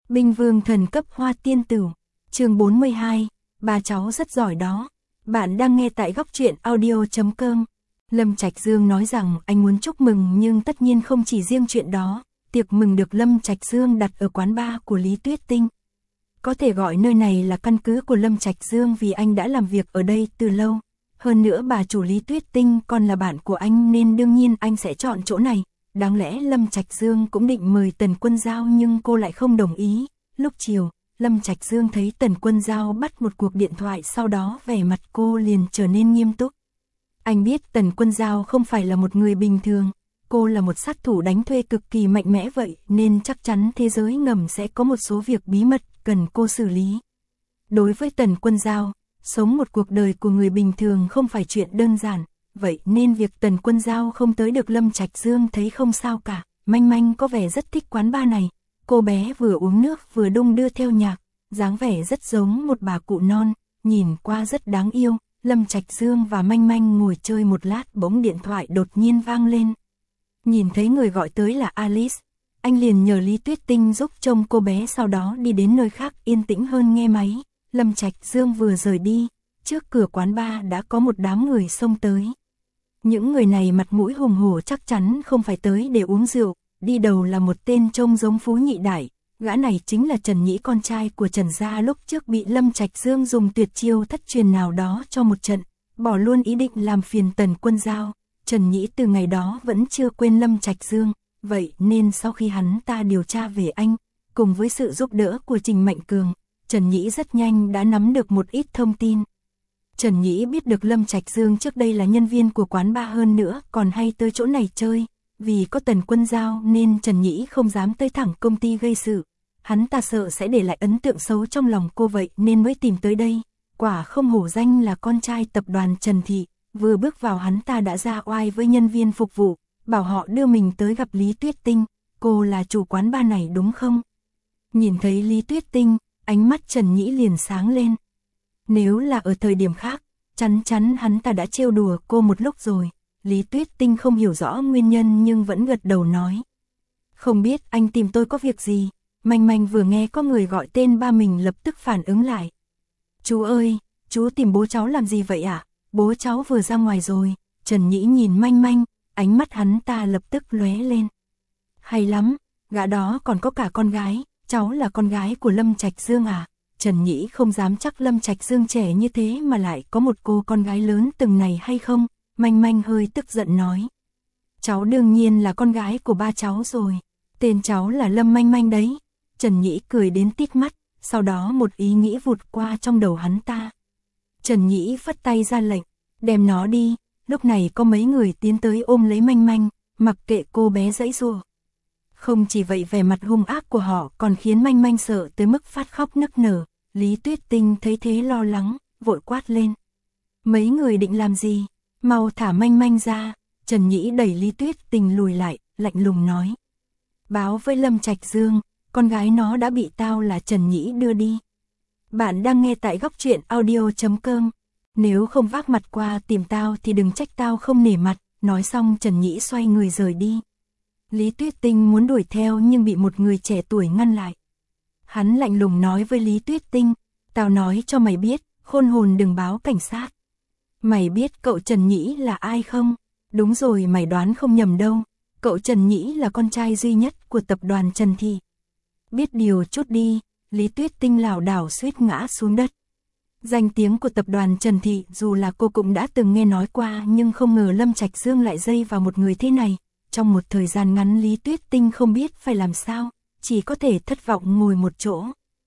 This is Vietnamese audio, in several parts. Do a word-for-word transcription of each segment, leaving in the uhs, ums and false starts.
Binh vương thần cấp hoa tiên tử, chương bốn mươi hai, ba cháu rất giỏi đó. Bạn đang nghe tại góc truyện audio chấm com. Lâm Trạch Dương nói rằng anh muốn chúc mừng nhưng tất nhiên không chỉ riêng chuyện đó, tiệc mừng được Lâm Trạch Dương đặt ở quán bar của Lý Tuyết Tinh. Có thể gọi nơi này là căn cứ của Lâm Trạch Dương vì anh đã làm việc ở đây từ lâu. Hơn nữa bà chủ Lý Tuyết Tinh còn là bạn của anh nên đương nhiên anh sẽ chọn chỗ này. Đáng lẽ Lâm Trạch Dương cũng định mời Tần Quân Giao nhưng cô lại không đồng ý. Lúc chiều, Lâm Trạch Dương thấy Tần Quân Giao bắt một cuộc điện thoại, sau đó vẻ mặt cô liền trở nên nghiêm túc. Anh biết Tần Quân Giao không phải là một người bình thường, cô là một sát thủ đánh thuê cực kỳ mạnh mẽ vậy nên chắc chắn thế giới ngầm sẽ có một số việc bí mật cần cô xử lý. Đối với Tần Quân Giao, sống một cuộc đời của người bình thường không phải chuyện đơn giản, vậy nên việc Tần Quân Giao không tới được Lâm Trạch Dương thấy không sao cả. Manh Manh có vẻ rất thích quán bar này, cô bé vừa uống nước vừa đung đưa theo nhạc, dáng vẻ rất giống một bà cụ non, nhìn qua rất đáng yêu. Lâm Trạch Dương và Manh Manh ngồi chơi một lát bỗng điện thoại đột nhiên vang lên. Nhìn thấy người gọi tới là Alice, anh liền nhờ Lý Tuyết Tinh giúp trông cô bé, sau đó đi đến nơi khác yên tĩnh hơn nghe máy. Lâm Trạch Dương vừa rời đi, trước cửa quán bar đã có một đám người xông tới. Những người này mặt mũi hùng hổ chắc chắn không phải tới để uống rượu, đi đầu là một tên trông giống Phú Nhị Đại. Gã này chính là Trần Nhĩ, con trai của Trần gia, lúc trước bị Lâm Trạch Dương dùng tuyệt chiêu thất truyền nào đó cho một trận, bỏ luôn ý định làm phiền Tần Quân Giao. Trần Nhĩ từ ngày đó vẫn chưa quên Lâm Trạch Dương, vậy nên sau khi hắn ta điều tra về anh, cùng với sự giúp đỡ của Trình Mạnh Cường, Trần Nhĩ rất nhanh đã nắm được một ít thông tin. Trần Nhĩ biết được Lâm Trạch Dương trước đây là nhân viên của quán bar, hơn nữa còn hay tới chỗ này chơi. Vì có Tần Quân Giao nên Trần Nhĩ không dám tới thẳng công ty gây sự. Hắn ta sợ sẽ để lại ấn tượng xấu trong lòng cô, vậy nên mới tìm tới đây. Quả không hổ danh là con trai tập đoàn Trần Thị, vừa bước vào hắn ta đã ra oai với nhân viên phục vụ, bảo họ đưa mình tới gặp Lý Tuyết Tinh. Cô là chủ quán bar này đúng không? Nhìn thấy Lý Tuyết Tinh, ánh mắt Trần Nhĩ liền sáng lên. Nếu là ở thời điểm khác, chắn chắn hắn ta đã trêu đùa cô một lúc rồi. Lý Tuyết Tinh không hiểu rõ nguyên nhân nhưng vẫn gật đầu nói. Không biết anh tìm tôi có việc gì? Manh Manh vừa nghe có người gọi tên ba mình lập tức phản ứng lại. Chú ơi, chú tìm bố cháu làm gì vậy ạ? À? Bố cháu vừa ra ngoài rồi. Trần Nhĩ nhìn Manh Manh, ánh mắt hắn ta lập tức lóe lên. Hay lắm, gã đó còn có cả con gái, cháu là con gái của Lâm Trạch Dương à? Trần Nhĩ không dám chắc Lâm Trạch Dương trẻ như thế mà lại có một cô con gái lớn từng này hay không. Manh Manh hơi tức giận nói. Cháu đương nhiên là con gái của ba cháu rồi. Tên cháu là Lâm Manh Manh đấy. Trần Nhĩ cười đến tít mắt, sau đó một ý nghĩ vụt qua trong đầu hắn ta. Trần Nhĩ phất tay ra lệnh, đem nó đi. Lúc này có mấy người tiến tới ôm lấy Manh Manh, mặc kệ cô bé giãy giụa. Không chỉ vậy, vẻ mặt hung ác của họ còn khiến Manh Manh sợ tới mức phát khóc nức nở. Lý Tuyết Tinh thấy thế lo lắng, vội quát lên. Mấy người định làm gì? Mau thả Manh Manh ra. Trần Nhĩ đẩy Lý Tuyết Tinh lùi lại, lạnh lùng nói. Báo với Lâm Trạch Dương, con gái nó đã bị tao là Trần Nhĩ đưa đi. Bạn đang nghe tại góc truyện audio chấm com. Nếu không vác mặt qua tìm tao thì đừng trách tao không nể mặt. Nói xong Trần Nhĩ xoay người rời đi. Lý Tuyết Tinh muốn đuổi theo nhưng bị một người trẻ tuổi ngăn lại. Hắn lạnh lùng nói với Lý Tuyết Tinh. Tao nói cho mày biết, khôn hồn đừng báo cảnh sát. Mày biết cậu Trần Nhĩ là ai không? Đúng rồi, mày đoán không nhầm đâu. Cậu Trần Nhĩ là con trai duy nhất của tập đoàn Trần Thị. Biết điều chút đi. Lý Tuyết Tinh lảo đảo suýt ngã xuống đất. Danh tiếng của tập đoàn Trần Thị dù là cô cũng đã từng nghe nói qua, nhưng không ngờ Lâm Trạch Dương lại dây vào một người thế này. Trong một thời gian ngắn Lý Tuyết Tinh không biết phải làm sao, chỉ có thể thất vọng ngồi một chỗ.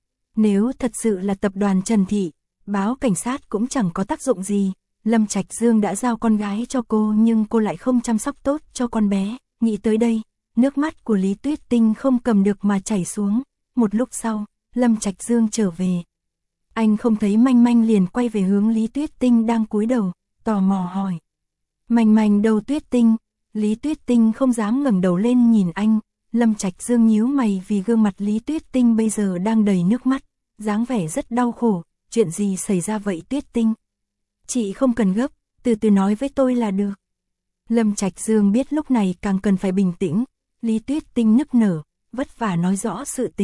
Nếu thật sự là tập đoàn Trần Thị, báo cảnh sát cũng chẳng có tác dụng gì. Lâm Trạch Dương đã giao con gái cho cô nhưng cô lại không chăm sóc tốt cho con bé. Nghĩ tới đây, nước mắt của Lý Tuyết Tinh không cầm được mà chảy xuống. Một lúc sau, Lâm Trạch Dương trở về. Anh không thấy Manh Manh liền quay về hướng Lý Tuyết Tinh đang cúi đầu, tò mò hỏi. Manh Manh đâu Tuyết Tinh? Lý Tuyết Tinh không dám ngẩng đầu lên nhìn anh. Lâm Trạch Dương nhíu mày vì gương mặt Lý Tuyết Tinh bây giờ đang đầy nước mắt, dáng vẻ rất đau khổ. Chuyện gì xảy ra vậy Tuyết Tinh? Chị không cần gấp, từ từ nói với tôi là được. Lâm Trạch Dương biết lúc này càng cần phải bình tĩnh. Lý Tuyết Tinh nức nở, vất vả nói rõ sự tình.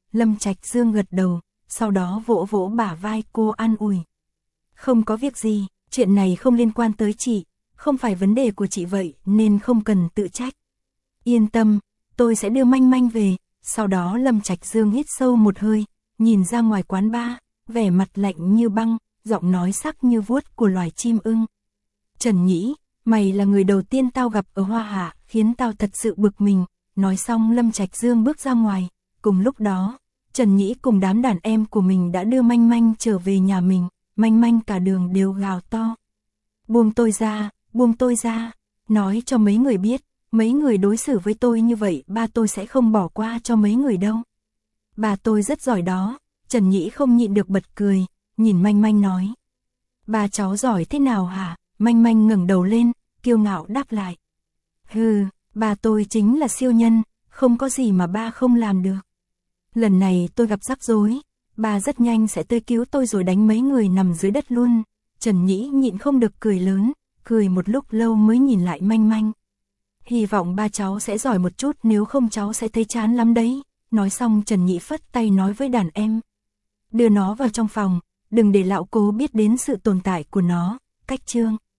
Lâm Trạch Dương gật đầu, sau đó vỗ vỗ bả vai cô an ủi. Không có việc gì, chuyện này không liên quan tới chị, không phải vấn đề của chị vậy nên không cần tự trách. Yên tâm, tôi sẽ đưa Manh Manh về. Sau đó Lâm Trạch Dương hít sâu một hơi, nhìn ra ngoài quán bar, vẻ mặt lạnh như băng, giọng nói sắc như vuốt của loài chim ưng. Trần Nhĩ, mày là người đầu tiên tao gặp ở Hoa Hạ, khiến tao thật sự bực mình. Nói xong Lâm Trạch Dương bước ra ngoài, cùng lúc đó, Trần Nhĩ cùng đám đàn em của mình đã đưa Manh Manh trở về nhà mình, Manh Manh cả đường đều gào to. Buông tôi ra, buông tôi ra, nói cho mấy người biết, mấy người đối xử với tôi như vậy ba tôi sẽ không bỏ qua cho mấy người đâu. Bà tôi rất giỏi đó. Trần Nhĩ không nhịn được bật cười, nhìn Manh Manh nói. Bà cháu giỏi thế nào hả? Manh Manh ngẩng đầu lên, kiêu ngạo đáp lại. Hừ, bà tôi chính là siêu nhân, không có gì mà ba không làm được. Lần này tôi gặp rắc rối, bà rất nhanh sẽ tới cứu tôi rồi đánh mấy người nằm dưới đất luôn. Trần Nhĩ nhịn không được cười lớn, cười một lúc lâu mới nhìn lại Manh Manh. Hy vọng ba cháu sẽ giỏi một chút, nếu không cháu sẽ thấy chán lắm đấy. Nói xong Trần Nhĩ phất tay nói với đàn em. Đưa nó vào trong phòng, đừng để lão cố biết đến sự tồn tại của nó. Cách chương.